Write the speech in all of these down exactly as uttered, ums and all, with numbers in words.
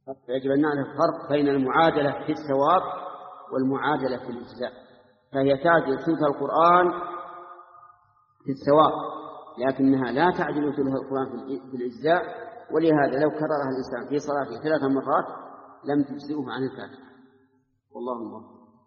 يجب أن نعرف الفرق بين المعادلة في الثواب والمعادلة في الإجزاء. فهي تعدل ثلث القرآن في الثواب، لكنها لا تعدل ثلث القرآن في الإجزاء، ولهذا لو كررها الإنسان في صلاته ثلاث مرات لم تجزئه عن الفاتحة. والله الله.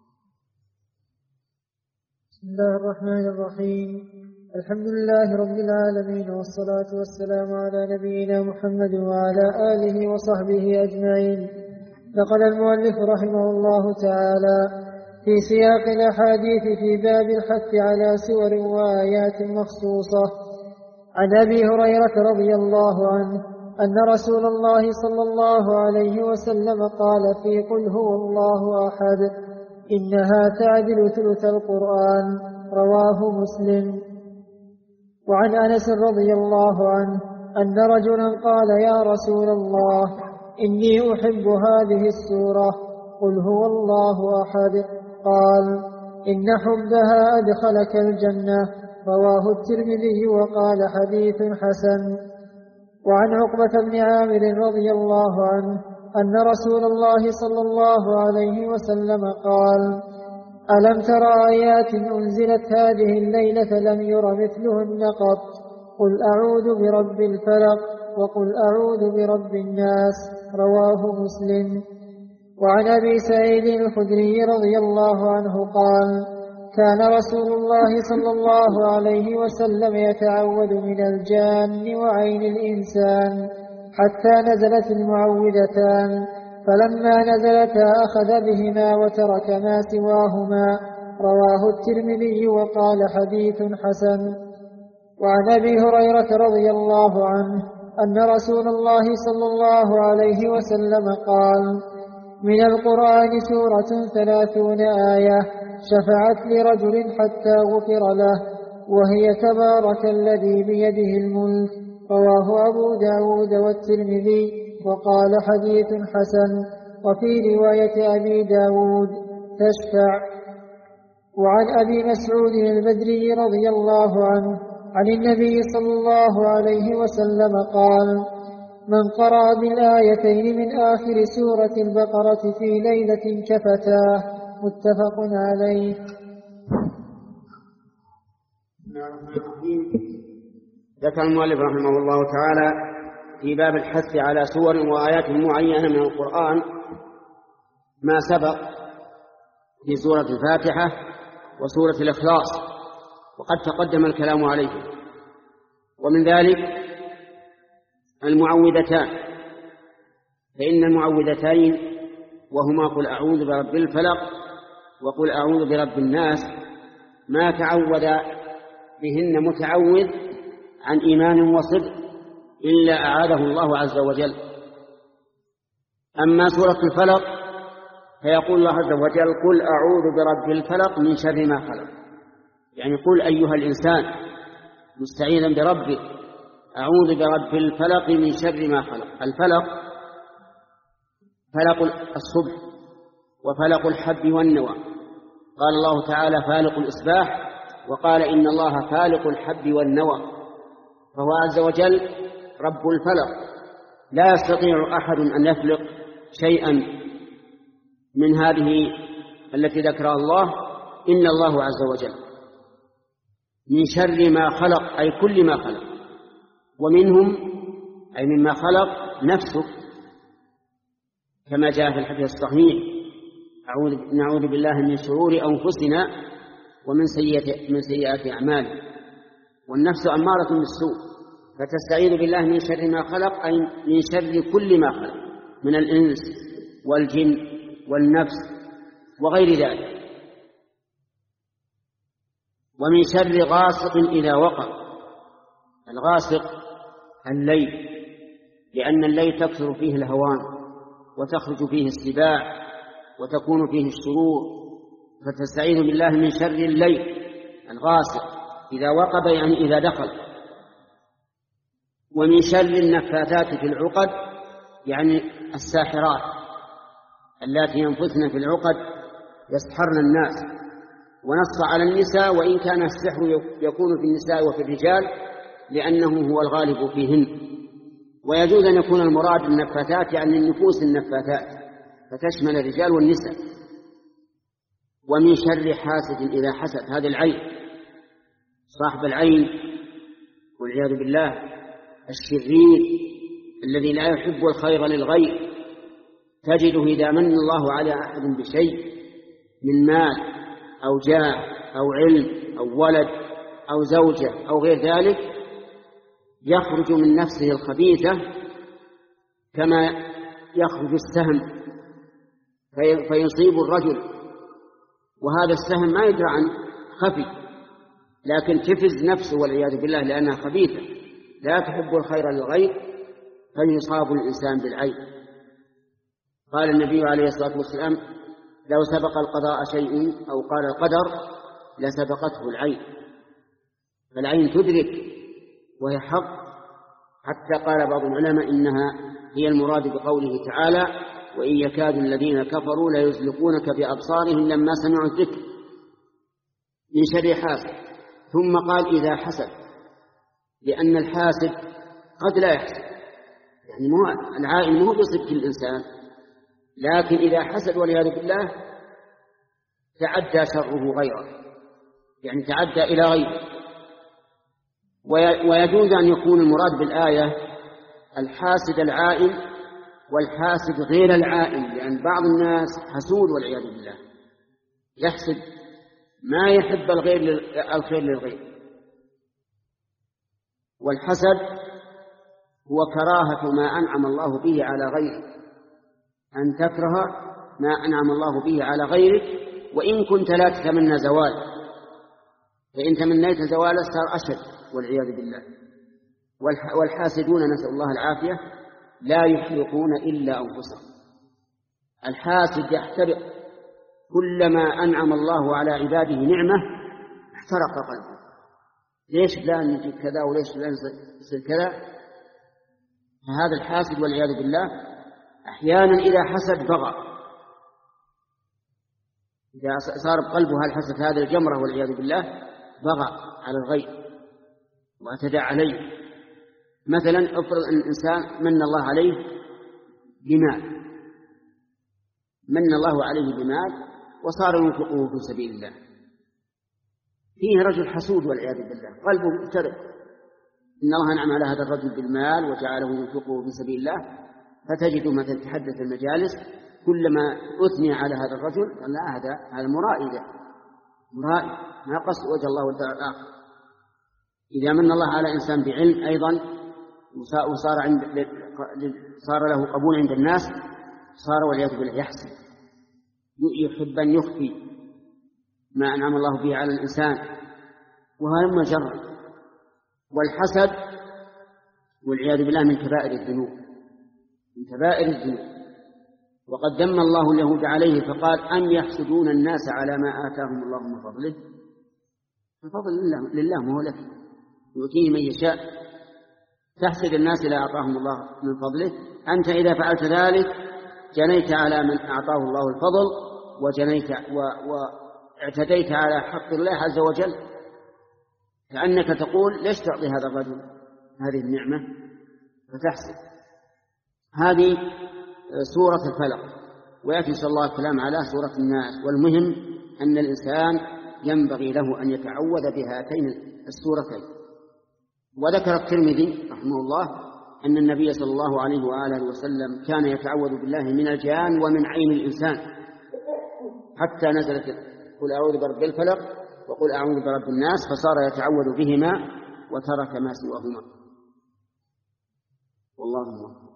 بسم الله الرحمن الرحيم. الحمد لله رب العالمين، والصلاة والسلام على نبينا محمد وعلى آله وصحبه أجمعين. نقل المؤلف رحمه الله تعالى في سياق الأحاديث في باب الحث على سور وآيات مخصوصة عن أبي هريرة رضي الله عنه أن رسول الله صلى الله عليه وسلم قال في قل هو الله أحد إنها تعدل ثلث القرآن، رواه مسلم. وعن أنس رضي الله عنه أن رجلا قال يا رسول الله إني أحب هذه السورة قل هو الله أحد، قال إن حبها أدخلك الجنة، رواه الترمذي وقال حديث حسن. وعن عقبة بن عامر رضي الله عنه أن رسول الله صلى الله عليه وسلم قال ألم تر آيات أنزلت هذه الليلة لم ير مثلهن قط، قل أعوذ برب الفلق وقل أعوذ برب الناس، رواه مسلم. وعن أبي سعيد الخدري رضي الله عنه قال كان رسول الله صلى الله عليه وسلم يتعوذ من الجان وعين الإنسان حتى نزلت المعوذتان، فلما نزلتا أخذ بهما وترك ما سواهما، رواه الترمذي وقال حديث حسن. وعن أبي هريرة رضي الله عنه أن رسول الله صلى الله عليه وسلم قال من القرآن سورة ثلاثون آية شفعت لرجل حتى غفر له، وهي تبارك الذي بيده الملك، رواه أبو داود والترمذي وقال حديث حسن. وفي رواية أبي داود تشفع. وعن أبي مسعود البدري رضي الله عنه عن النبي صلى الله عليه وسلم قال من قرأ بالآيتين من آخر سورة البقرة في ليلة كفتاه، متفق عليه. ذكر المؤلف رحمه الله تعالى في باب الحث على سور وآيات معينة من القرآن ما سبق في سورة الفاتحة وسورة الإخلاص، وقد تقدم الكلام عليه. ومن ذلك المعوذتان، فإن المعوذتين وهما قل أعوذ برب الفلق وقل أعوذ برب الناس ما تعوذ بهن متعوذ عن إيمان وصدق إلا أعاده الله عز وجل. أما سورة الفلق فيقول الله عز وجل قل أعوذ برب الفلق من شر ما خلق، يعني قل أيها الإنسان مستعيذا بربك أعوذ برب الفلق من شر ما خلق. الفلق فلق الصبح وفلق الحب والنوى، قال الله تعالى فالق الإصباح، وقال إن الله فالق الحب والنوى، فهو عز وجل رب الفلق، لا يستطيع أحد أن يفلق شيئا من هذه التي ذكرها الله إن الله عز وجل، من شر ما خلق أي كل ما خلق، ومنهم أي مما خلق نفسك، كما جاء في الحديث الصحيح نعوذ بالله من شرور أنفسنا ومن سيئات من سيئات أعمالنا، والنفس أمارة بالسوء، فتستعيذ بالله من شر ما خلق أي من شر كل ما خلق من الإنس والجن والنفس وغير ذلك. ومن شر غاسق إذا وقب، الغاسق الليل، لأن الليل تكثر فيه الهوام وتخرج فيه السباع وتكون فيه الشرور، فتستعيذ بالله من شر الليل الغاسق إذا وقب يعني إذا دخل. ومن شر النفاثات في العقد يعني الساحرات التي ينفثن في العقد يسحرن الناس، ونص على النساء وإن كان السحر يكون في النساء وفي الرجال لأنه هو الغالب فيهن. ويجوز أن يكون المراد النفاثات يعني النفوس النفاثات، فتشمل الرجال والنساء. ومن شر حاسد إذا حسد، هذه العين، صاحب العين والعياذ بالله، الشرير الذي لا يحب الخير للغير، تجده إذا من الله على أحد بشيء من مال أو جاه أو علم أو ولد أو زوجة أو غير ذلك، يخرج من نفسه الخبيثة كما يخرج السهم فيصيب الرجل، وهذا السهم ما يدرى عن خفي، لكن تفز نفسه والعياذ بالله لأنها خبيثة لا تحب الخير للغير، فيصاب الإنسان بالعين. قال النبي عليه الصلاة والسلام: لو سبق القضاء شيء أو قال القدر لسبقته العين. فالعين تدرك وهي حق، حتى قال بعض العلماء إنها هي المراد بقوله تعالى: وإن يكاد الذين كفروا ليزلقونك بأبصارهم لما سمعوا الذكر. من شر حاسد. ثم قال: إذا حسد، لأن الحاسد قد لا يحسد، يعني مو العائن مو بصدق الإنسان، لكن إذا حسد والعياذ بالله تعدى شره غيره، يعني تعدى إلى غيره. ويجوز أن يكون المراد بالآية الحاسد العائن والحاسد غير العائن، لأن بعض الناس حسود والعياذ بالله، يحسد ما يحب الغير الخير للغير. والحسد هو كراهة ما أنعم الله به على غيره، أن تكره ما أنعم الله به على غيرك، وإن كنت لا تتمنى زوال، فإن تمنيت زواله صار أشد والعياذ بالله. والحاسدون نسأل الله العافية لا يحرقون إلا أنفسهم. الحاسد يحترق، كلما أنعم الله على عباده نعمة احترق قلبه، ليش فلان يجي كذا وليش فلان يصير كذا. فهذا الحاسد والعياذ بالله أحيانا إذا حسد بغى، إذا صار بقلبه هالحسد هذا الجمرة والعياذ بالله بغى على الغير واعتدى عليه. مثلا افرض أن الإنسان من الله عليه بمال، من الله عليه بمال وصار ينفقه في سبيل الله، فيه رجل حسود والعياذ بالله قلبه مفترق، إن الله أنعم على هذا الرجل بالمال وجعله ينفقه في سبيل الله، فتجد مثلا تحدث المجالس كلما أثني على هذا الرجل قال لا هذا هذا مرائي، ده مرائي ما قصد وجه الله والدار الآخر. إذا من الله على إنسان بعلم أيضا وصار عند صار له قبول عند الناس، صار والعياذ بالله يحسد، يحب أن يخفي ما أنعم الله به على الإنسان، وهذا مجرد. والحسد والعياذ بالله من كبائر الذنوب، من كبائر الذنوب. وقد ذم الله اليهود عليه فقال: أم يحسدون الناس على ما آتاهم الله من فضله. الفضل لله, لله ما هو لك، يؤتيه من يشاء. تحسد الناس إذا أعطاهم الله من فضله، أنت إذا فعلت ذلك جنيت على من أعطاه الله الفضل، وجنيت واعتديت على حق الله عز وجل، كأنك تقول: ليش تعطي هذا الرجل هذه النعمة فتحسد. هذه سورة الفلق، ويأتي صلى الله عليه وسلم على سورة الناس. والمهم أن الإنسان ينبغي له أن يتعوذ بهاتين السورتين. وذكر الترمذي رحمه الله أن النبي صلى الله عليه وآله وسلم كان يتعوذ بالله من الجان ومن عين الإنسان، حتى نزلت قل أعوذ برب الفلق وقل أعوذ برب الناس، فصار يتعوذ بهما وترك ما سواهما. والله أعلم.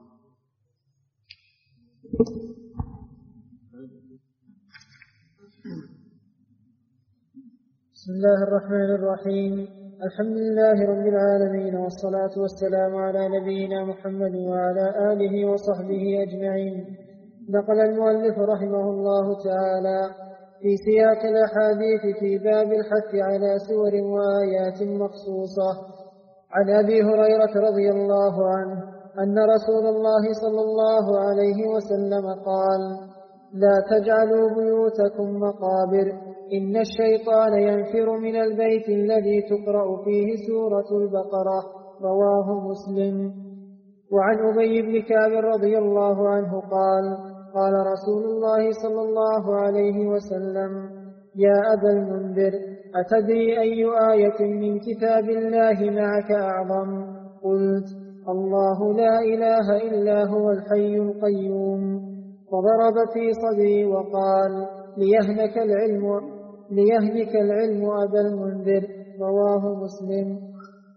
بسم الله الرحمن الرحيم. الحمد لله رب العالمين، والصلاة والسلام على نبينا محمد وعلى آله وصحبه أجمعين. نقل المؤلف رحمه الله تعالى في سياق الأحاديث في باب الحث على سور وآيات مخصوصة عن أبي هريرة رضي الله عنه أن رسول الله صلى الله عليه وسلم قال: لا تجعلوا بيوتكم مقابر، إن الشيطان ينفر من البيت الذي تقرأ فيه سورة البقرة. رواه مسلم. وعن أبي بن كعب رضي الله عنه قال قال رسول الله صلى الله عليه وسلم يا أبا المنذر أتدري أي آية من كتاب الله معك أعظم؟ قلت الله لا إله إلا هو الحي القيوم. فضرب في صدري وقال ليهنك العلم ليهنك العلم أبا المنذر. رواه مسلم.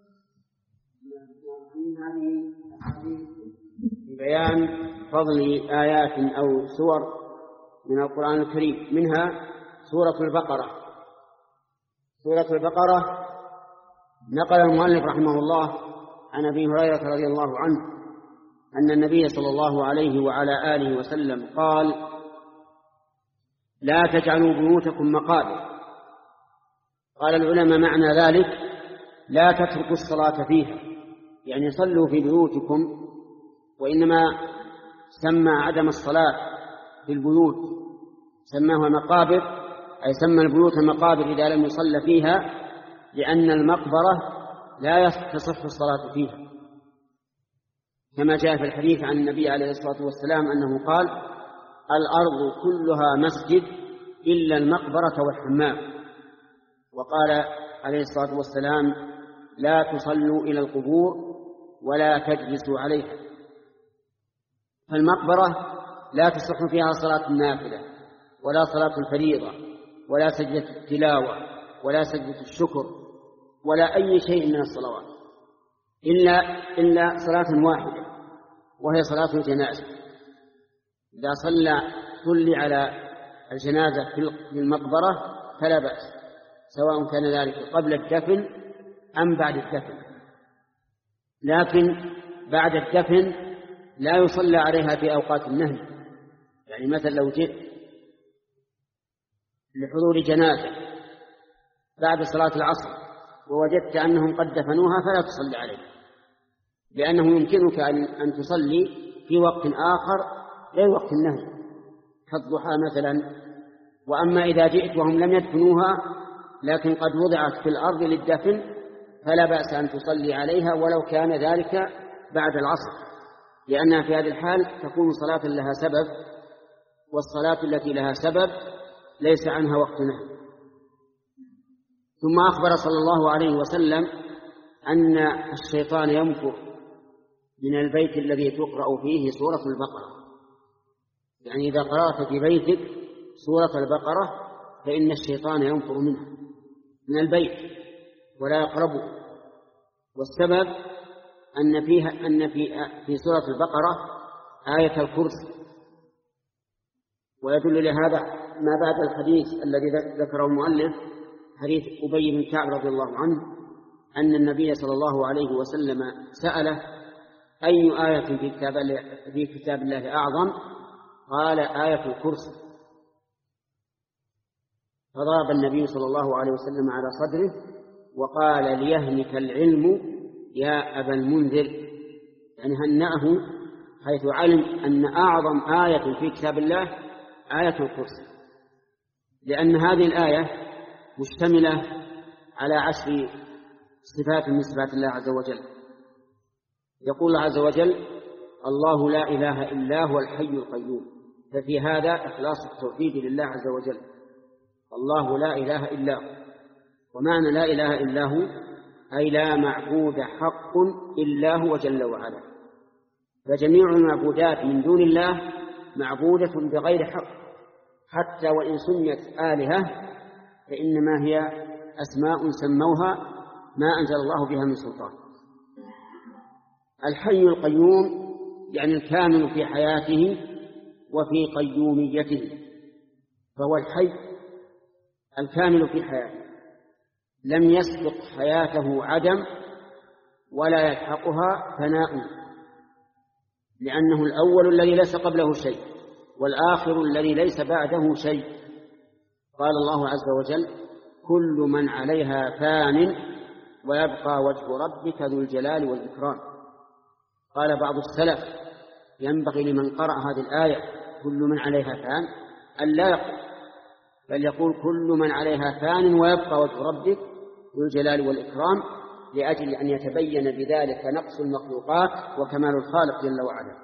بيان فضل آيات أو سور من القرآن الكريم، منها سورة البقرة. سورة البقرة نقل المؤلف رحمه الله عن أبي هريرة رضي الله عنه أن النبي صلى الله عليه وعلى آله وسلم قال لا تجعلوا بيوتكم مقابر. قال العلماء معنى ذلك لا تتركوا الصلاة فيها، يعني صلوا في بيوتكم، وإنما سمى عدم الصلاة في البيوت سماها مقابر، أي سمى البيوت مقابر إذا لم يصلى فيها، لأن المقبرة لا تصح الصلاة فيها، كما جاء في الحديث عن النبي عليه الصلاة والسلام أنه قال الأرض كلها مسجد إلا المقبرة والحمام. وقال عليه الصلاة والسلام لا تصلوا إلى القبور ولا تجلسوا عليها. فالمقبرة لا تصح فيها صلاة النافلة ولا صلاة الفريضة ولا سجدة التلاوة ولا سجدة الشكر ولا أي شيء من الصلوات إلا, إلا صلاة واحدة، وهي صلاة الجنازة. إذا صلى صلي على الجنازة في المقبرة فلا بأس، سواء كان ذلك قبل الدفن أم بعد الدفن، لكن بعد الدفن لا يصلى عليها في أوقات النهي. يعني مثلا لو جئت لحضور جنازة بعد صلاة العصر ووجدت أنهم قد دفنوها فلا تصلي عليها، لأنه يمكنك أن تصلي في وقت آخر غير وقت النهي كالضحى مثلا. وأما إذا جئت وهم لم يدفنوها لكن قد وضعت في الأرض للدفن فلا بأس أن تصلي عليها ولو كان ذلك بعد العصر، لأنها في هذه الحال تكون صلاة لها سبب، والصلاة التي لها سبب ليس عنها وقت نهي. ثم أخبر صلى الله عليه وسلم أن الشيطان يمكر من البيت الذي تقرأ فيه سورة البقرة، يعني إذا قرأت في بيتك سورة البقرة فإن الشيطان ينفر منها من البيت ولا يقربه. والسبب أن فيها أن في في سورة البقرة آية الكرسي، ويدل لهذا ما بعد الحديث الذي ذكره المؤلف حديث أبي بن كعب رضي الله عنه أن النبي صلى الله عليه وسلم سأله أي آية في كتاب في كتاب الله أعظم؟ قال آية الكرسي. فضرب النبي صلى الله عليه وسلم على صدره وقال ليهنك العلم يا أبا المنذر، يعني هنأه حيث علم أن أعظم آية في كتاب الله آية الكرسي، لأن هذه الآية مشتملة على عشر صفات من صفات الله عز وجل. يقول الله عز وجل الله لا إله إلا هو الحي القيوم، ففي هذا إخلاص التوحيد لله عز وجل. الله لا إله إلا هو، ومعنى لا إله إلا هو أي لا معبود حق إلا هو جل وعلا، فجميع المعبودات من دون الله معبودة بغير حق، حتى وإن سميت آلهة فإنما هي أسماء سموها ما أنزل الله بها من سلطان. الحي القيوم يعني الكامل في حياته وفي قيوميته، فهو الحي الكامل في حياته لم يسبق حياته عدم ولا يلحقها فناء، لأنه الأول الذي ليس قبله شيء والآخر الذي ليس بعده شيء. قال الله عز وجل كل من عليها فان ويبقى وجه ربك ذو الجلال والإكرام. قال بعض السلف ينبغي لمن قرأ هذه الآية كل من عليها فان أن لا يقول، بل يقول كل من عليها فان ويبقى وجه ربك ذو الجلال والإكرام، لأجل أن يتبين بذلك نقص المخلوقات وكمال الخالق جل وعلا.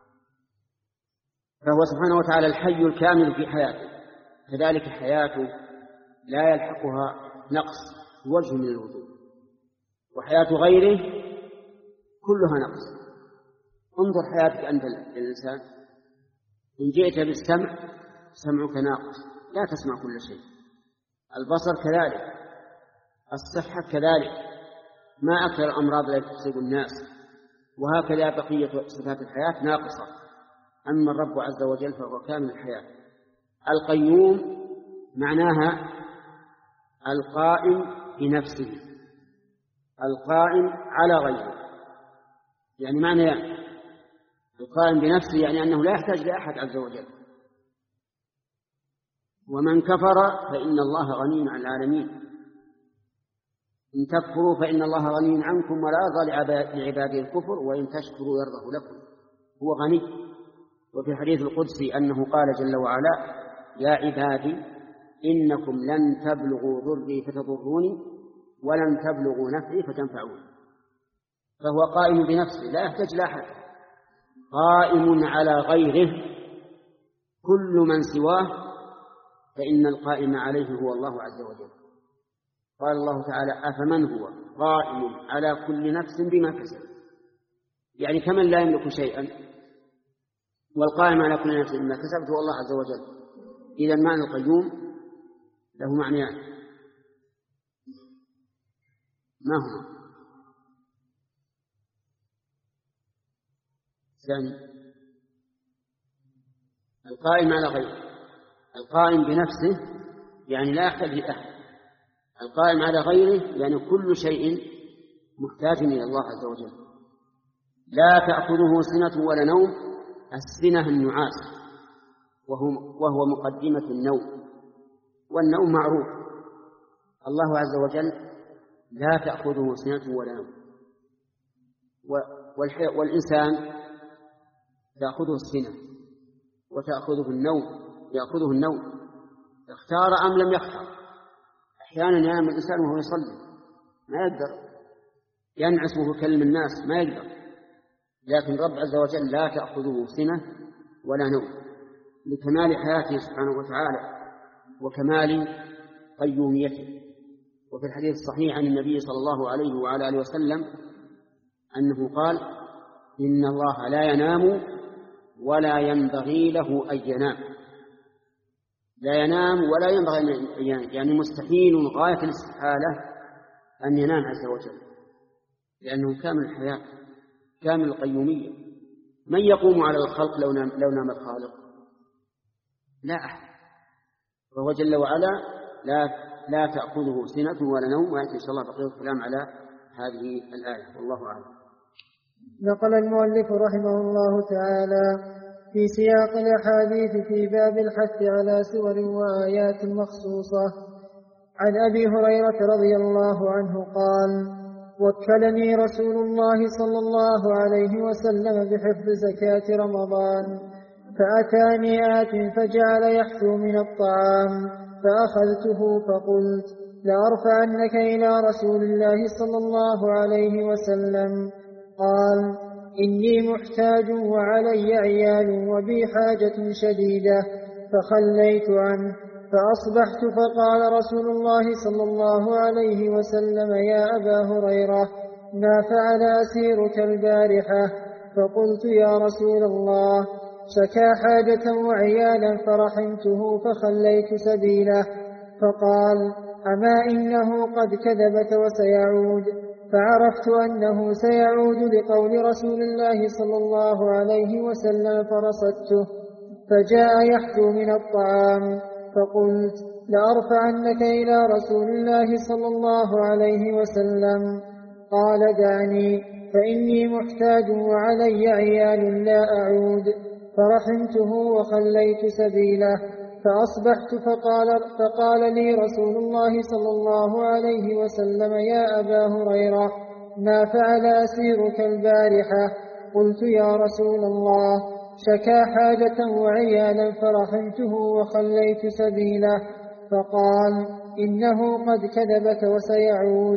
فهو سبحانه وتعالى الحي الكامل في حياته، كذلك حياته لا يلحقها نقص بوجه من الوجوه، وحياة غيره كلها نقص. انظر حياتك أنت الإنسان، إن جئت بالسمع سمعك ناقص، لا تسمع كل شيء. البصر كذلك، الصحة كذلك، ما أكثر الأمراض التي تصيب الناس، وهكذا بقية صفات الحياة ناقصة. أما الرب عز وجل فهو كامل الحياة. القيوم معناها القائم بنفسه، القائم على غيره، يعني معنى يعني القائم بنفسه يعني أنه لا يحتاج لأحد عز وجل. ومن كفر فإن الله غني عن العالمين، إن تكفروا فإن الله غني عنكم ولا يرضى لعباده الكفر وإن تشكروا يرضه لكم، هو غني. وفي الحديث القدسي أنه قال جل وعلا: يا عبادي إنكم لن تبلغوا ضري فتضروني ولن تبلغوا نفعي فتنفعوني. فهو قائم بنفسه لا يحتاج لأحد، قائم على غيره، كل من سواه فإن القائم عليه هو الله عز وجل. قال الله تعالى: أفمن هو قائم على كل نفس بما كسب، يعني كمن لا يملك شيئا، والقائم على كل نفس بما كسبت هو الله عز وجل. إذا معنى القيوم له معنيان، ما هو؟ ثاني القائم على غيره، القائم بنفسه يعني لا يحتاج لأحد، القائم على غيره يعني كل شيء محتاج إلى الله عز وجل. لا تأخذه سنة ولا نوم، السنة النعاس وهو, وهو مقدمة النوم، والنوم معروف. الله عز وجل لا تأخذه سنة ولا نوم، والإنسان تأخذه السنة وتأخذه النوم، يأخذه النوم، اختار أم لم يختار. أحيانا ينام الإنسان وهو يصلي ما يقدر، ينعس وهو يكلم الناس ما يقدر، لكن رب عز وجل لا تأخذه سنة ولا نوم، لكمال حياته سبحانه وتعالى وكمال قيوميته. وفي الحديث الصحيح عن النبي صلى الله عليه وعلى آله وسلم أنه قال: إن الله لا ينام ولا ينبغي له أن ينام. لا ينام ولا ينبغي أن ينام، يعني مستحيل غاية الاستحالة أن ينام عز وجل، لأنه كامل الحياة كامل القيومية. من يقوم على الخلق لو نام, لو نام الخالق؟ لا أحد. فهو جل وعلا لا, لا تأخذه سنة ولا نوم. ويأتي إن شاء الله بقية الكلام على هذه الآية، والله أعلم. نقل المؤلف رحمه الله تعالى في سياق الأحاديث في باب الحث على سور وآيات مخصوصة عن أبي هريرة رضي الله عنه قال: وكلني رسول الله صلى الله عليه وسلم بحفظ زكاة رمضان، فأتاني آت فجعل يحثو من الطعام، فأخذته فقلت: لأرفعنك إلى رسول الله صلى الله عليه وسلم. قال: إني محتاج وعلي عيال وبي حاجة شديدة، فخليت عنه. فأصبحت فقال رسول الله صلى الله عليه وسلم: يا أبا هريرة، ما فعل أسيرك البارحة؟ فقلت: يا رسول الله، شكا حاجة وعيالا فرحمته فخليت سبيله. فقال: أما إنه قد كذبك وسيعود. فعرفت أنه سيعود لقول رسول الله صلى الله عليه وسلم فرصدته، فجاء يحثو من الطعام، فقلت: لأرفعنك إلى رسول الله صلى الله عليه وسلم. قال: دعني فإني محتاج وعلي عيال لا أعود. فرحمته وخليت سبيله. فأصبحت فقال, فقال لي رسول الله صلى الله عليه وسلم: يا أبا هريرة، ما فعل أسيرك البارحة؟ قلت: يا رسول الله، شكا حاجة وعيالا فرحمته وخليت سبيله. فقال: إنه قد كذبك وسيعود.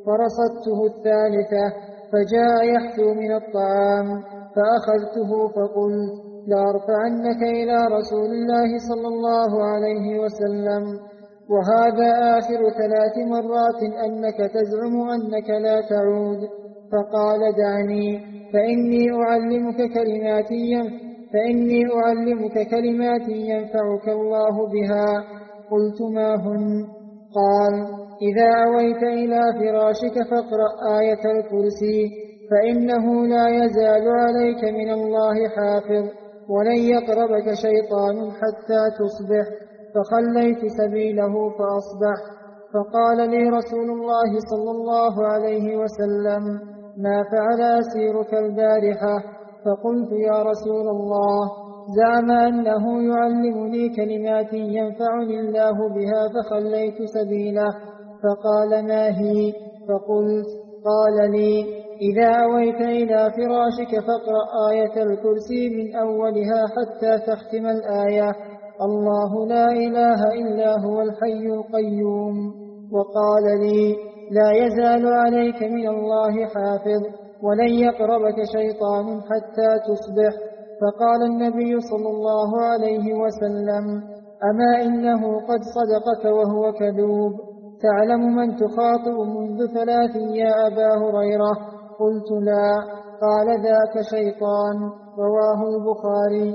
فرصدته الثالثة فجاء يحثو من الطعام فأخذته فقلت لأرفعنك إلى رسول الله صلى الله عليه وسلم، وهذا آخر ثلاث مرات أنك تزعم أنك لا تعود. فقال دعني فإني أعلمك كلمات فإني أعلمك كلمات ينفعك الله بها. قلت ما هن؟ قال إذا أويت إلى فراشك فاقرأ آية الكرسي فإنه لا يزال عليك من الله حافظ ولن يقربك شيطان حتى تصبح. فخليت سبيله فأصبح. فقال لي رسول الله صلى الله عليه وسلم ما فعل أسيرك البارحة؟ فقلت يا رسول الله زعم أنه يعلمني كلمات ينفعني الله بها فخليت سبيله. فقال ما هي؟ فقلت قال لي إذا أويت إلى فراشك فاقرأ آية الكرسي من أولها حتى تختم الآية الله لا إله إلا هو الحي القيوم. وقال لي لا يزال عليك من الله حافظ ولن يقربك شيطان حتى تصبح. فقال النبي صلى الله عليه وسلم أما إنه قد صدقك وهو كذوب، تعلم من تخاطب منذ ثلاث يا أبا هريرة؟ قلت لا. قال ذاك شيطان. رواه البخاري.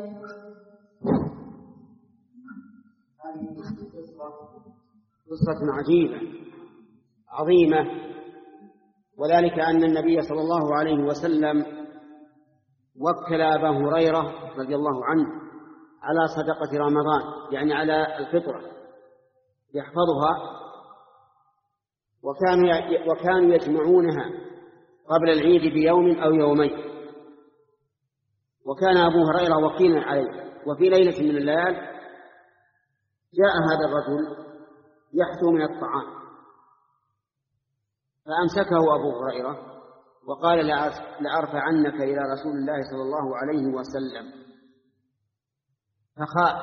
هذه قصة عجيبة عظيمة، وذلك أن النبي صلى الله عليه وسلم وكل أبا هريرة رضي الله عنه على صدقة رمضان، يعني على الفطرة يحفظها، وكانوا وكانوا يجمعونها قبل العيد بيوم أو يومين، وكان أبو هريرة وكيلا عليه. وفي ليلة من الليال جاء هذا الرجل يحثو من الطعام، فأمسكه أبو هريرة وقال لأرفعنك إلى رسول الله صلى الله عليه وسلم، فخاف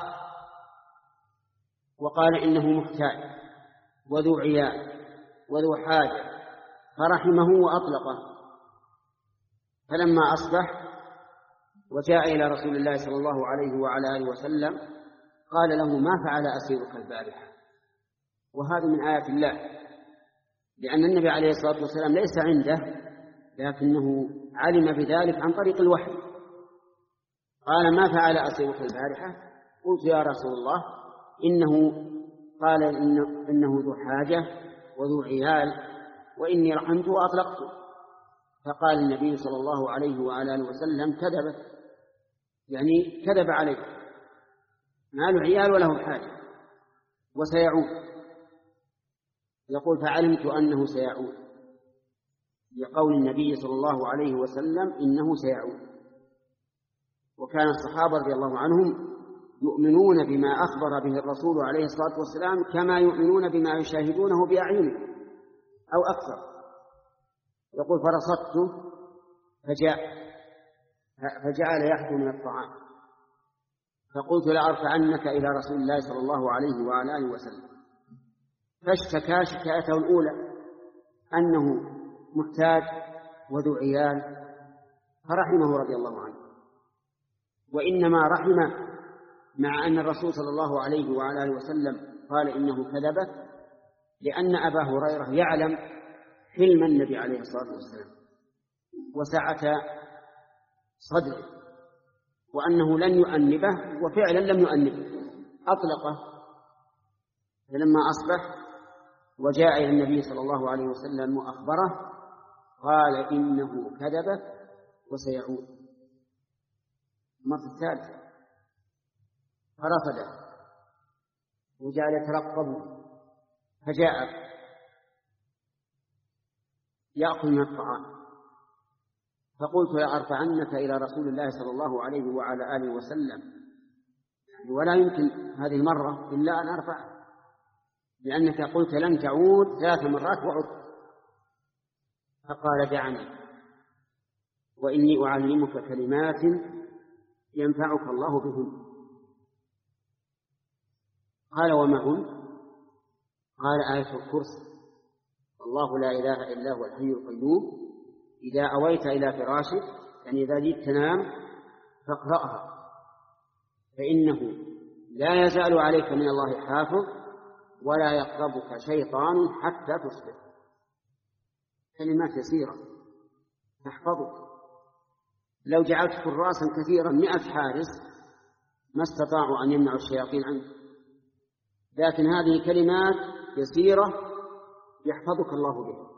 وقال إنه محتاج وذو عيال وذو حاجة، فرحمه وأطلقه. فلما أصبح وجاء إلى رسول الله صلى الله عليه وعلى آله وسلم قال له ما فعل أسيرك البارحة؟ وهذا من آيات الله، لأن النبي عليه الصلاة والسلام ليس عنده، لكنه علم بذلك عن طريق الوحي. قال ما فعل أسيرك البارحة؟ قلت يا رسول الله إنه قال إنه, إنه ذو حاجة وذو عيال وإني رحمته وأطلقته. فقال النبي صلى الله عليه وعلى آله وسلم كذب، يعني كذب عليه، ما له عيال وله حاجة وسيعود. يقول فعلمت أنه سيعود، لقول النبي صلى الله عليه وسلم إنه سيعود. وكان الصحابة رضي الله عنهم يؤمنون بما أخبر به الرسول عليه الصلاة والسلام كما يؤمنون بما يشاهدونه بأعينهم أو أكثر. يقول فرصدته فجاء فجعل يحثو من الطعام، فقلت لأرفعنك إلى رسول الله صلى الله عليه وعلى آله وسلم. فاشتكى شكايته الأولى أنه محتاج وذو عيال، فرحمه رضي الله عنه. وإنما رحمه مع أن الرسول صلى الله عليه وعلى آله وسلم قال إنه كذب، لأن أبا هريرة يعلم حلم النبي عليه الصلاة والسلام وسعة صدره، وأنه لن يؤنبه، وفعلا لم يؤنبه، أطلقه. فلما أصبح وجاء إلى النبي صلى الله عليه وسلم وأخبره قال إنه كذب وسيعود. المرة الثالثة فرفضه وجعل يترقبه، فجاء يأكل من الطعام. فقلت لأرفعنك إلى رسول الله صلى الله عليه وعلى آله وسلم، ولا يمكن هذه المرة إلا أن أرفع، لأنك قلت لن تعود ثلاث مرات وعد. فقال دعني وإني أعلمك كلمات ينفعك الله بهن. قال وما هن؟ قال آية الكرسي الله لا إله إلا هو الحي القيوم إذا أويت إلى فراشك يعني إذا جئت تنام فاقرأها فإنه لا يزال عليك من الله حافظ ولا يقربك شيطان حتى تصبح. كلمات يسيرة تحفظك. لو جعلت حراسا كثيرا مئة حارس ما استطاعوا أن يمنعوا الشياطين عنك، لكن هذه كلمات يسيرة يحفظك الله بها.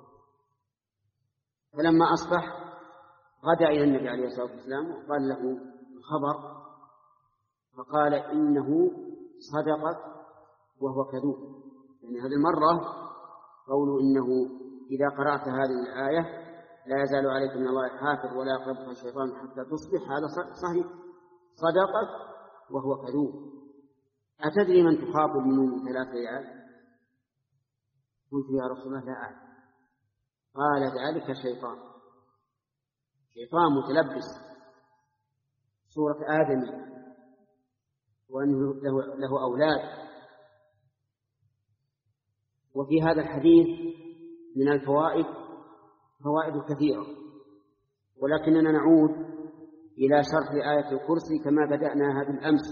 فلما أصبح غدا إلى النبي عليه الصلاة والسلام وقال له الخبر، فقال إنه صدقك وهو كذوب. يعني هذه المرة قوله إنه إذا قرأت هذه الآية لا يزال عليك من الله حافظ ولا يقربك الشيطان حتى تصبح، هذا صحيح، صدقك وهو كذوب. أتدري من تخاطب من ثلاث ليال؟ قلت يا رسول الله لا أعلم. قال ذلك شيطان، شيطان متلبس صورة آدم وأنه له, له أولاد. وفي هذا الحديث من الفوائد فوائد كثيرة، ولكننا نعود إلى شرح آية الكرسي كما بدأنا هذا الأمس،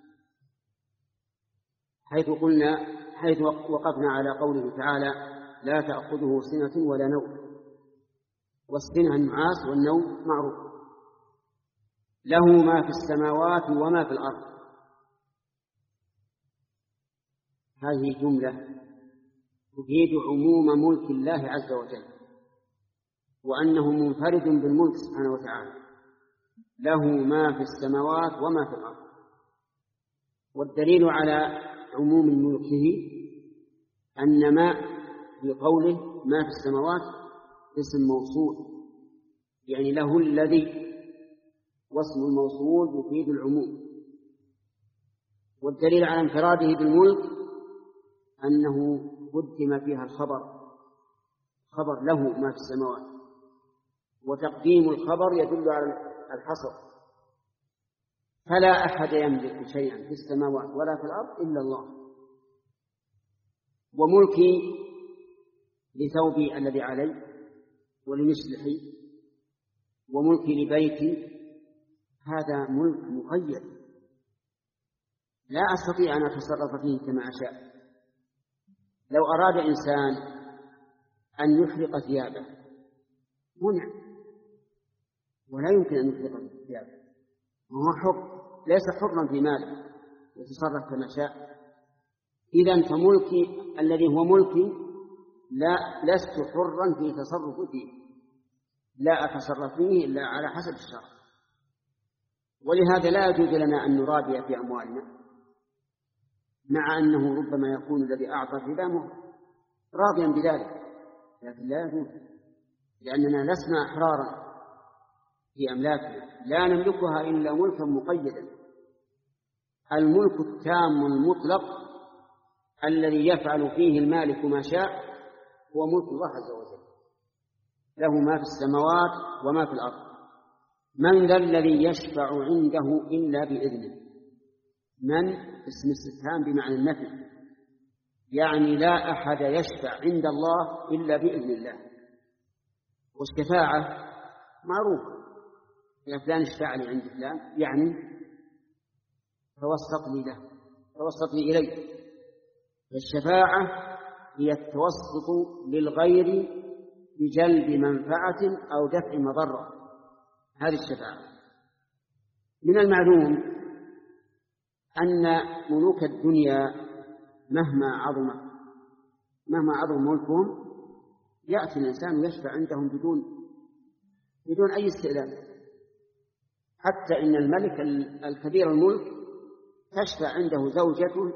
حيث قلنا حيث وقفنا على قوله تعالى لا تأخذه سنة ولا نوم. والسنة النعاس والنوم معروف. له ما في السماوات وما في الأرض. هذه جملة تفيد عموم ملك الله عز وجل وأنه منفرد بالملك سبحانه وتعالى. له ما في السماوات وما في الأرض. والدليل على عموم ملكه أن ما في قوله ما في السماوات اسم موصول، يعني له الذي، واسم الموصول يفيد العموم. والدليل على انفراده بالملك أنه قدم فيها الخبر، خبر له ما في السماوات، وتقديم الخبر يدل على الحصر. فلا أحد يملك شيئا في السماوات ولا في الأرض إلا الله. وملكي لثوبي الذي علي ولمصلحي وملكي لبيتي هذا ملك مقيد لا أستطيع أن أتصرف فيه كما أشاء. لو أراد إنسان أن يحرق ثيابه منع، ولا يمكن أن يحرق ثيابه، وهو حر ليس حرا في ماله يتصرف كما شاء. إذن فملكي الذي هو ملكي لا لست حرا في تصرف فيه، لا أتصرف فيه إلا على حسب الشرع. ولهذا لا يجوز لنا أن نرابي في أموالنا، مع أنه ربما يكون الذي أعطى الربا راضيا بذلك، لكن لا يجوز، لأننا لسنا أحرارا في أملاكنا، لا نملكها إلا ملكا مقيدا. الملك التام المطلق الذي يفعل فيه المالك ما شاء هو ملك الله عز وجل، له ما في السماوات وما في الأرض. من ذا الذي يشفع عنده إلا بإذنه؟ من اسم استفهام بمعنى النفي، يعني لا أحد يشفع عند الله إلا بإذن الله. والشفاعة معروفة، يا فلان اشفع لي عند فلان، يعني توسط لي له، توسط لي إليه. الشفاعة هي التوسط للغير بجلب منفعة أو دفع مضرة، هذه الشفاعة. من المعلوم أن ملوك الدنيا مهما عظم مهما عظم ملكهم يأتي الإنسان يشفع عندهم بدون بدون أي استئذان. حتى إن الملك الكبير الملك تشفع عنده زوجته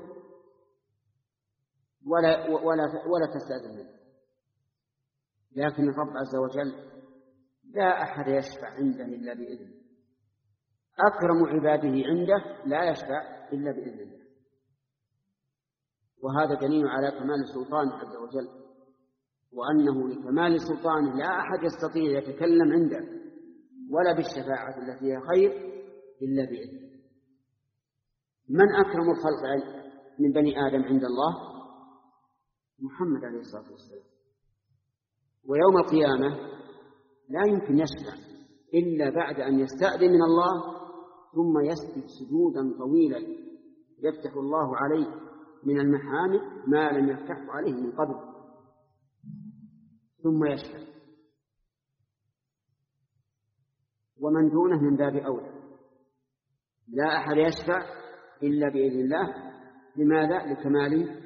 ولا ولا ولا تستأذن منه، لكن الرب عز وجل لا أحد يشفع عنده إلا بإذنه. أكرم عباده عنده لا يشفع إلا بإذن الله. وهذا دليل على كمال سلطانه عز وجل، وأنه لكمال سلطانه لا أحد يستطيع يتكلم عنده ولا بالشفاعة التي هي خير إلا بإذنه. من أكرم الخلق من بني آدم عند الله؟ محمد عليه الصلاة والسلام. ويوم القيامة لا يمكن يشفع إلا بعد أن يستأذن من الله ثم يسجد سجودا طويلا يفتح الله عليه من المحامد ما لم يفتحه عليه من قبل ثم يشفع، ومن دونه من باب أولى. لا أحد يشفع إلا بإذن الله. لماذا؟ لكمال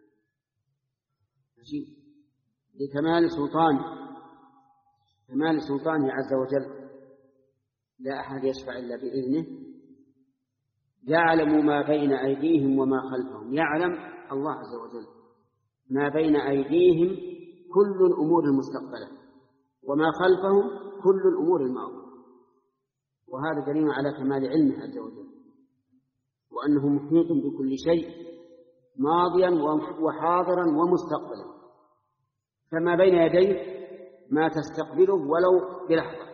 لكمال سلطانه كمال سلطانه عز وجل. لا أحد يشفع إلا بإذنه. يعلم ما بين أيديهم وما خلفهم. يعلم الله عز وجل ما بين أيديهم كل الأمور المستقبلة وما خلفهم كل الأمور الماضية، وهذا دليل على كمال علمه عز وجل وأنه محيط بكل شيء ماضيا وحاضرا ومستقبلا. فما بين يديه ما تستقبله ولو بلحظة،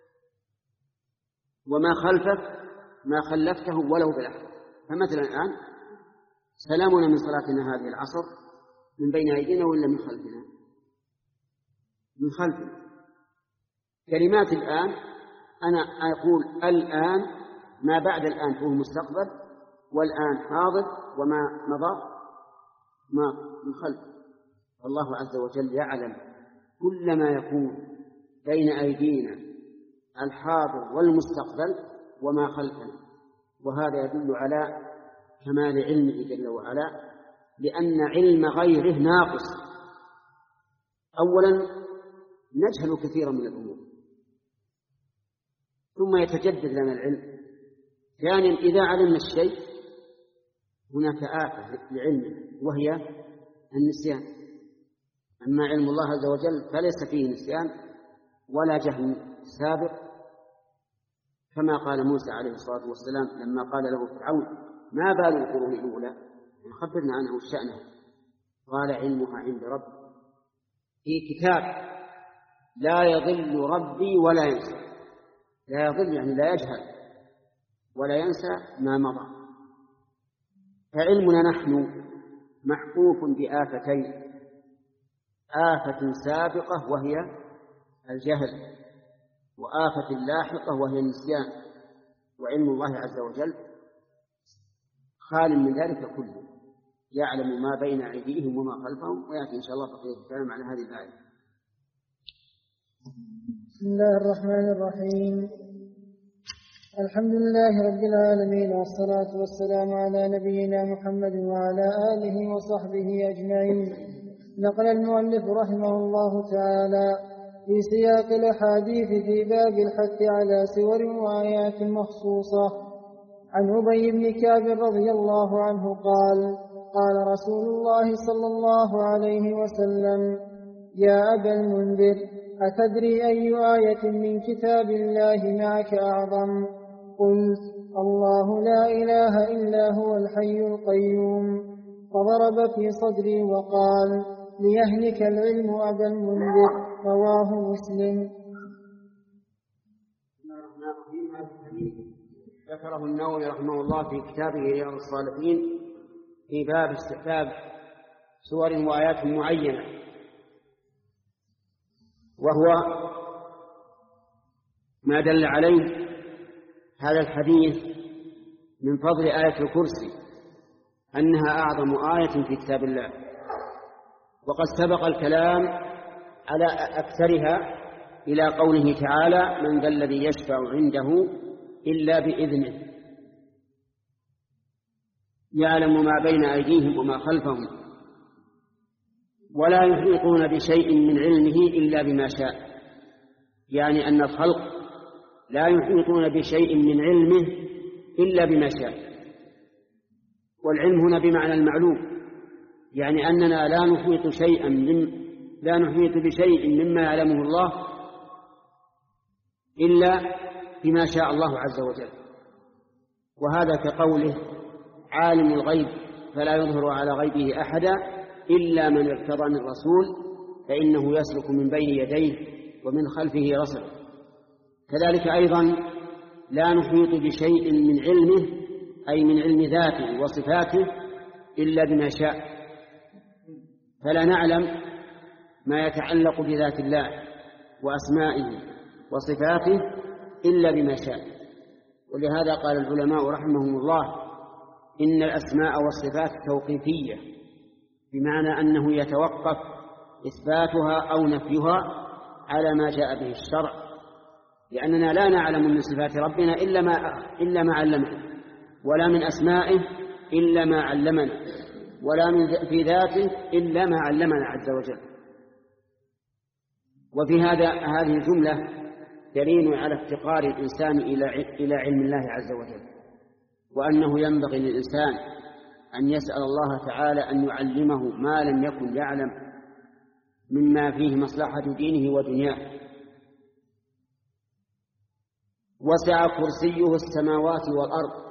وما خلفك ما خلفته ولو بلحظة. فمثلا الآن سلامنا من صلاتنا هذه العصر من بين أيدينا ولا من خلفنا؟ من خلفنا. كلمات الآن أنا أقول الآن، ما بعد الآن هو مستقبل، والآن حاضر، وما مضى ما من خلف. الله عز وجل يعلم كل ما يكون بين أيدينا الحاضر والمستقبل وما خلفنا، وهذا يدل على كمال علمه جل وعلا، لأن علم غيره ناقص. أولا نجهل كثيرا من الأمور ثم يتجدد لنا العلم. ثانيا إذا علمنا الشيء هناك آفة لعلمه وهي النسيان. أما علم الله عز وجل فليس فيه نسيان ولا جهل سابق، كما قال موسى عليه الصلاة والسلام لما قال له فرعون ما بال القرون الأولى خبرنا عنه شأنه، قال علمها عند ربي في كتاب لا يضل ربي ولا ينسى. لا يضل يعني لا يجهل ولا ينسى ما مضى. فعلمنا نحن محفوف بآفتين: آفة سابقة وهي الجهل، وآفة لاحقة وهي النسيان. وعلم الله عز وجل خال من ذلك كله، يعلم ما بين أيديهم وما خلفهم. ويأتي إن شاء الله بقية الكلام على هذه الآية. بسم الله الرحمن الرحيم. الحمد لله رب العالمين، والصلاة والسلام على نبينا محمد وعلى آله وصحبه أجمعين. نقل المؤلف رحمه الله تعالى في سياق الأحاديث في باب الحث على سور وآيات مخصوصة عن أبي بن كعب رضي الله عنه قال: قال رسول الله صلى الله عليه وسلم: يا أبا المنذر، أتدري أي آية من كتاب الله معك أعظم؟ قلت: الله لا إله إلا هو الحي القيوم. فضرب في صدري وقال: ليهلك العلم أبا المنذر. رواه مسلم. ذكره النووي رحمه الله في كتابه رياض الصالحين في باب استحباب سور وآيات معينة، وهو ما دل عليه هذا الحديث من فضل آية الكرسي أنها أعظم آية في كتاب الله. وقد سبق الكلام على أكثرها إلى قوله تعالى: من ذا الذي يشفع عنده إلا بإذنه، يعلم ما بين أيديهم وما خلفهم، ولا يحيطون بشيء من علمه إلا بما شاء. يعني أن الخلق لا يحيطون بشيء من علمه إلا بما شاء. والعلم هنا بمعنى المعلوم، يعني أننا لا نحيط شيئا من لا نحيط بشيء مما يعلمه الله إلا بما شاء الله عز وجل. وهذا كقوله: عالم الغيب فلا يظهر على غيبه أحدا إلا من ارتضى من رسول فإنه يسلك من بين يديه ومن خلفه رصدا. كذلك أيضا لا نحيط بشيء من علمه أي من علم ذاته وصفاته إلا بما شاء. فلا نعلم ما يتعلق بذات الله وأسمائه وصفاته إلا بما شاء. ولهذا قال العلماء رحمهم الله إن الأسماء والصفات توقيفية، بمعنى أنه يتوقف إثباتها أو نفيها على ما جاء به الشرع، لأننا لا نعلم من صفات ربنا إلا ما إلا ما علمنا، ولا من أسمائه إلا ما علمنا، ولا من في ذاته إلا ما علمنا عز وجل. وفي هذا هذه الجملة دليل على افتقار الإنسان إلى إلى علم الله عز وجل، وأنه ينبغي للإنسان أن يسأل الله تعالى أن يعلمه ما لم يكن يعلم مما فيه مصلحة دينه ودنياه. وسع كرسيه السماوات والأرض.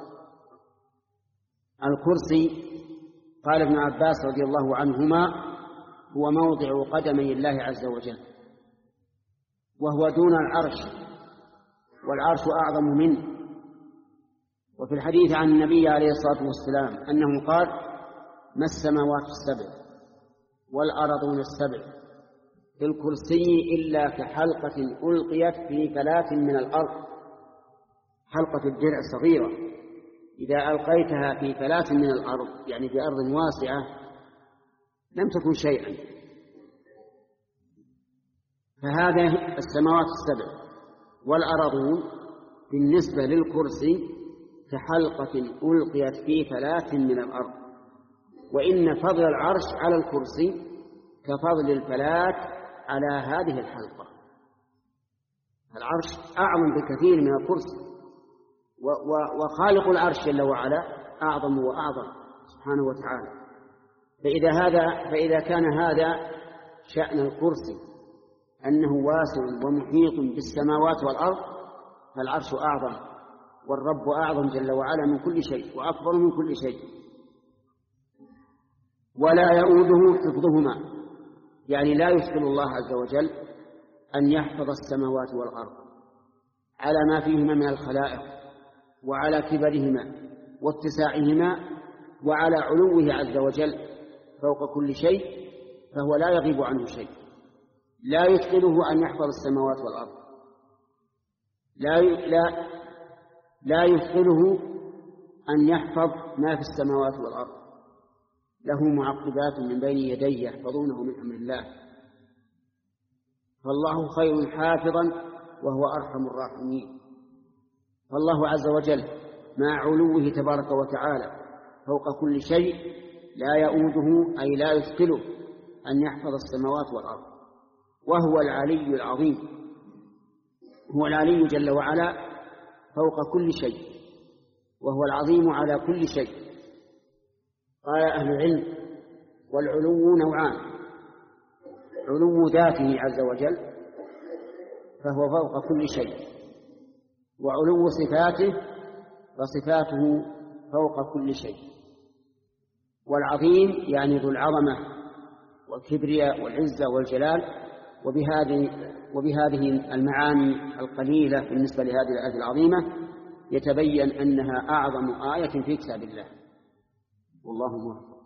الكرسي قال ابن عباس رضي الله عنهما هو موضع قدمي الله عز وجل، وهو دون العرش، والعرش أعظم منه. وفي الحديث عن النبي عليه الصلاة والسلام أنه قال: ما السماوات السبع والأرضون السبع في الكرسي إلا كحلقة ألقيت في فلاة من الأرض. حلقة الدرع صغيرة إذا ألقيتها في فلاة من الأرض، يعني في أرض واسعة، لم تكن شيئا. فهذا السماوات السبع والأرضون بالنسبة للكرسي كحلقة ألقيت في فلاة من الأرض. وإن فضل العرش على الكرسي كفضل الفلاة على هذه الحلقة. العرش أعظم بكثير من الكرسي، وخالق العرش جل وعلا أعظم وأعظم سبحانه وتعالى. فإذا هذا فإذا كان هذا شأن الكرسي أنه واسع ومحيط بالسماوات والأرض، فالعرش أعظم، والرب أعظم جل وعلا من كل شيء وأكبر من كل شيء. ولا يؤوده حفظهما، يعني لا يثقل الله عز وجل أن يحفظ السماوات والأرض على ما فيهما من الخلائق، وعلى كبرهما واتساعهما، وعلى علوه عز وجل فوق كل شيء، فهو لا يغيب عنه شيء. لا يثقله أن يحفظ السماوات والأرض، لا لا لا يثقله أن يحفظ ما في السماوات والأرض. له معقبات من بين يديه يحفظونه من أمر الله، فالله خير حافظا وهو أرحم الراحمين. فالله عز وجل مع علوه تبارك وتعالى فوق كل شيء لا يؤوده، أي لا يثقله أن يحفظ السماوات والأرض، وهو العلي العظيم. هو العلي جل وعلا فوق كل شيء، وهو العظيم على كل شيء. قال أهل العلم: والعلو نوعان: علو ذاته عز وجل فهو فوق كل شيء، وعلو صفاته فصفاته فوق كل شيء. والعظيم يعني ذو العظمة والكبرياء والعزة والجلال. وبهذه وبهذه المعاني القليلة بالنسبة لهذه الآية العظيمة يتبين أنها أعظم آية في كتاب الله. والله موفق.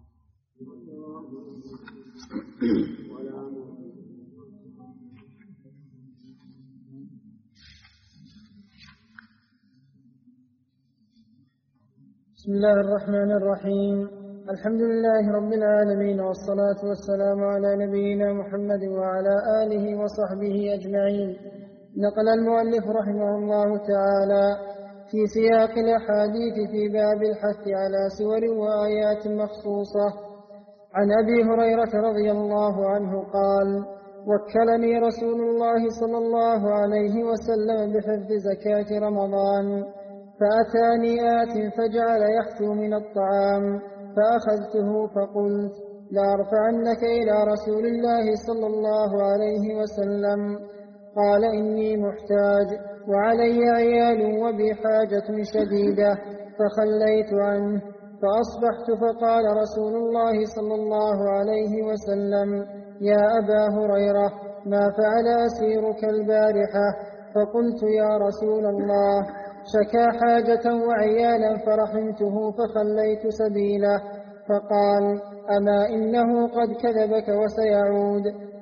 بسم الله الرحمن الرحيم. الحمد لله رب العالمين، والصلاة والسلام على نبينا محمد وعلى آله وصحبه أجمعين. نقل المؤلف رحمه الله تعالى في سياق الأحاديث في باب الحث على سور وآيات مخصوصة عن أبي هريرة رضي الله عنه قال: وكلني رسول الله صلى الله عليه وسلم بحفظ زكاة رمضان، فأتاني آت فجعل يحثو من الطعام، فأخذته فقلت: لأرفعنك إلى رسول الله صلى الله عليه وسلم. قال: إني محتاج وعلي عيال وبي حاجة شديدة، فخليت عنه. فأصبحت فقال رسول الله صلى الله عليه وسلم: يا أبا هريرة، ما فعل أسيرك البارحة؟ فقلت: يا رسول الله، شكا حاجة وعيالا فرحمته فخليت سبيله. فقال: أما إنه قد كذبك وسيعود.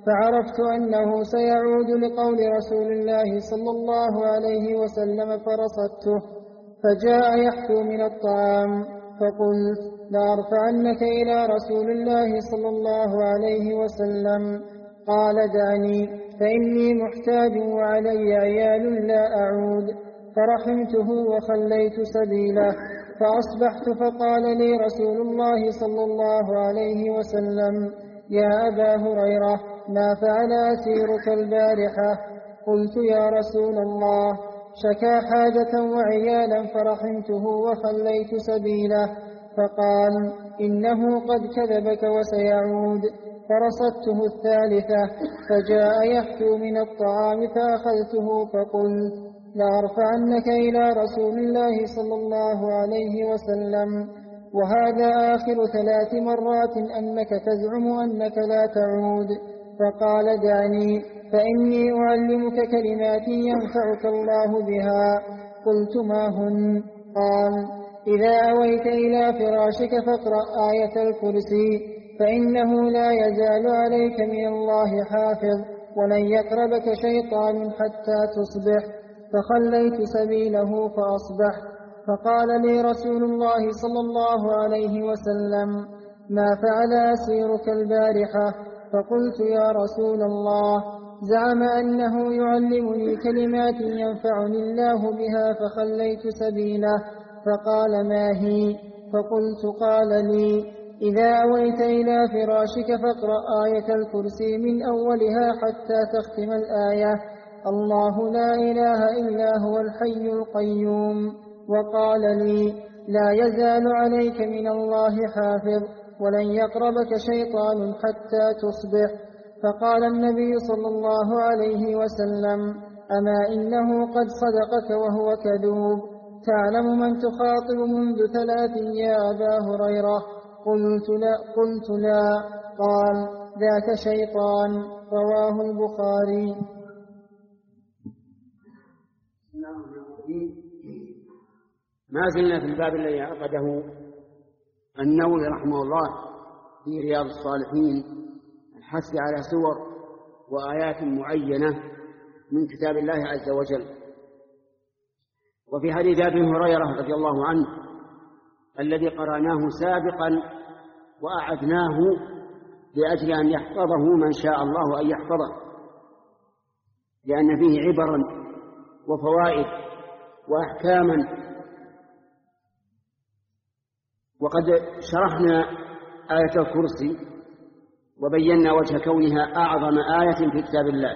فعرفت أنه سيعود لقول رسول الله صلى الله عليه وسلم فرصدته، فجاء يحثو من الطعام، فقلت لأرفعنك إلى رسول الله صلى الله عليه وسلم. قال دعني فإني محتاج وعلي عيال لا أعود، فرحمته وخليت سبيله. فأصبحت فقال لي رسول الله صلى الله عليه وسلم: يا أبا هريرة، ما فعل أسيرك البارحة؟ قلت: يا رسول الله، شكا حاجة وعيالا فرحمته وخليت سبيله. فقال: إنه قد كذبك وسيعود. فرصدته الثالثة، فجاء يحثو من الطعام فأخذته، فقلت: لأرفعنك إلى رسول الله صلى الله عليه وسلم. وهذا آخر ثلاث مرات أنك تزعم أنك لا تعود. فقال: دعني فإني أعلمك كلمات ينفعك الله بها. قلت: ما هن؟ قال: إذا أويت إلى فراشك فاقرأ آية الكرسي، فإنه لا يزال عليك من الله حافظ، ولن يقربك شيطان حتى تصبح. فخليت سبيله فأصبحت. فقال لي رسول الله صلى الله عليه وسلم: ما فعل أسيرك البارحة؟ فقلت: يا رسول الله، زعم أنه يعلمني كلمات ينفعني الله بها فخليت سبيله. فقال: ما هي؟ فقلت: قال لي: إذا أويت إلى فراشك فاقرأ آية الكرسي من أولها حتى تختم الآية: الله لا إله إلا هو الحي القيوم. وقال لي: لا يزال عليك من الله حافظ، ولن يقربك شيطان حتى تصبح. فقال النبي صلى الله عليه وسلم: أما إنه قد صدقك وهو كذوب. تعلم من تخاطب منذ ثلاث يا أبا هريرة؟ قلت لا, قلت لا. قال: ذاك شيطان. رواه البخاري. ما زلنا في الباب الذي عقده النووي رحمه الله في رياض الصالحين، الحث على سور وآيات معينة من كتاب الله عز وجل. وفي حديث أبي هريرة رضي الله عنه الذي قرأناه سابقا وأعدناه لأجل أن يحفظه من شاء الله أن يحفظه، لأن فيه عبرا وفوائد وأحكاما. وقد شرحنا آية الكرسي وبينا وجه كونها أعظم آية في كتاب الله.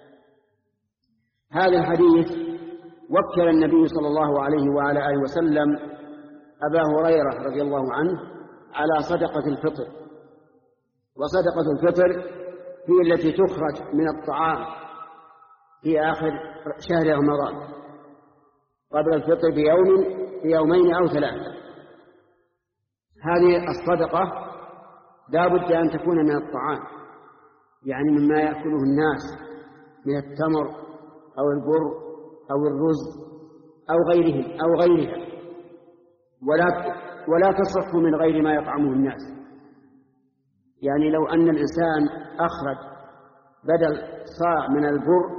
هذا الحديث وكل النبي صلى الله عليه وعلى آله وسلم أبا هريرة رضي الله عنه على صدقة الفطر. وصدقة الفطر هي التي تخرج من الطعام في آخر شهر رمضان قبل الفطر بيوم بيومين أو ثلاثة. هذه الصدقة لا بد أن تكون من الطعام، يعني مما يأكله الناس من التمر أو البر أو الرز أو غيرهم أو غيرها، ولا ولا تصح من غير ما يطعمه الناس. يعني لو أن الإنسان أخرج بدل صاع من البر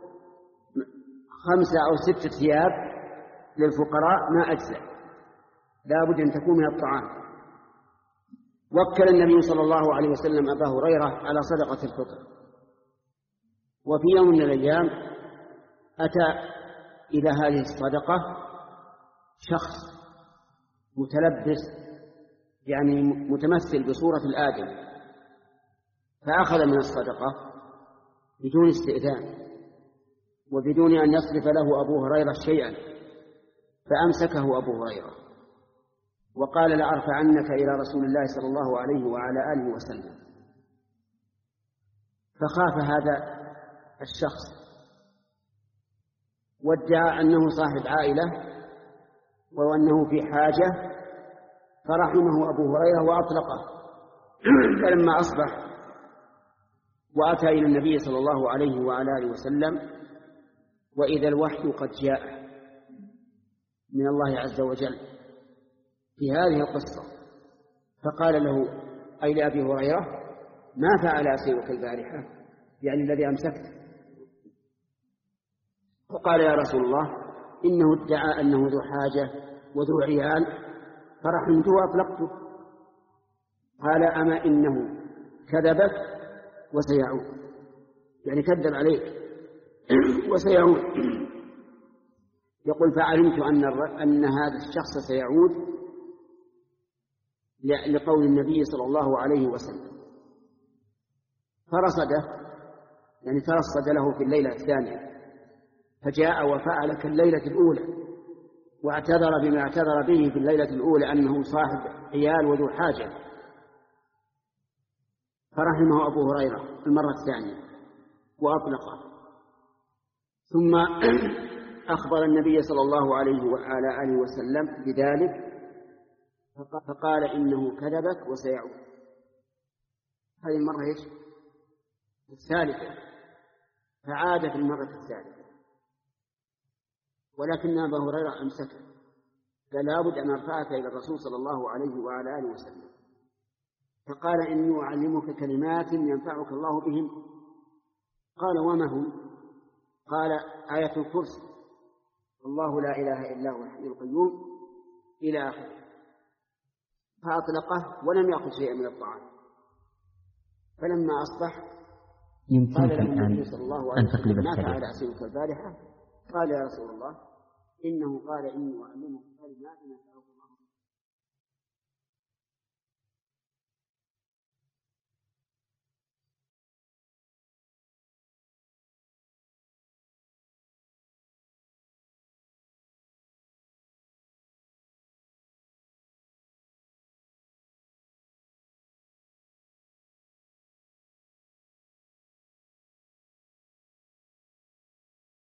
خمسة أو ستة ثياب للفقراء ما أجزأ، لا بد أن تكون من الطعام. وكل النبي صلى الله عليه وسلم أبا هريرة على صدقة الفطر. وفي يوم من الأيام أتى إلى هذه الصدقة شخص متلبس، يعني متمثل بصورة الآدم، فأخذ من الصدقة بدون استئذان وبدون أن يصرف له أبو هريرة شيئا، فأمسكه أبو هريرة وقال: لأرفعنك إلى رسول الله صلى الله عليه وعلى آله وسلم. فخاف هذا الشخص وادعى أنه صاحب عائلة وأنه في حاجة، فرحمه أبو هريرة وأطلقه. فلما أصبح وأتى إلى النبي صلى الله عليه وعلى آله وسلم وإذا الوحي قد جاء من الله عز وجل في هذه القصة، فقال له: أي لأبي هريرة، ما فعل أسيرك البارحة؟ يعني الذي أمسكت. فقال يا رسول الله إنه ادعى أنه ذو حاجة وذو عيال فرحمته وأطلقته. قال أما إنه كذبك وسيعود، يعني كذب عليك وسيعود. يقول فعلمت أن, أن هذا الشخص سيعود لقول النبي صلى الله عليه وسلم، فرصده، يعني ترصد له في الليلة الثانية، فجاء وفعل كالليلة الأولى واعتذر بما اعتذر به في الليلة الأولى أنه صاحب عيال وذو حاجة، فرحمه أبو هريرة المرة الثانية وأطلقه. ثم أخبر النبي صلى الله عليه وعلى آله وسلم بذلك فقال إنه كذبك وسيعود. هذه المرة إيش؟ الثالثة، فعاد في المرة الثالثة، ولكن أبا هريرة أمسكه، قال لابد أن أرفعك إلى الرسول صلى الله عليه وعلى آله وسلم. فقال إني أعلمك كلمات ينفعك الله بهن. قال وما هم؟ قال آية الكرسي، الله لا إله إلا هو الحي القيوم، إلى آخره. فأطلقه ولم يأخذ شيئا من الطعام. فلما أصبح قال له النبي صلى الله عليه وسلم ما فعل أسيرك البارحة؟ قال يا رسول الله إنه قال إني أعلمك كلمات ينفعك الله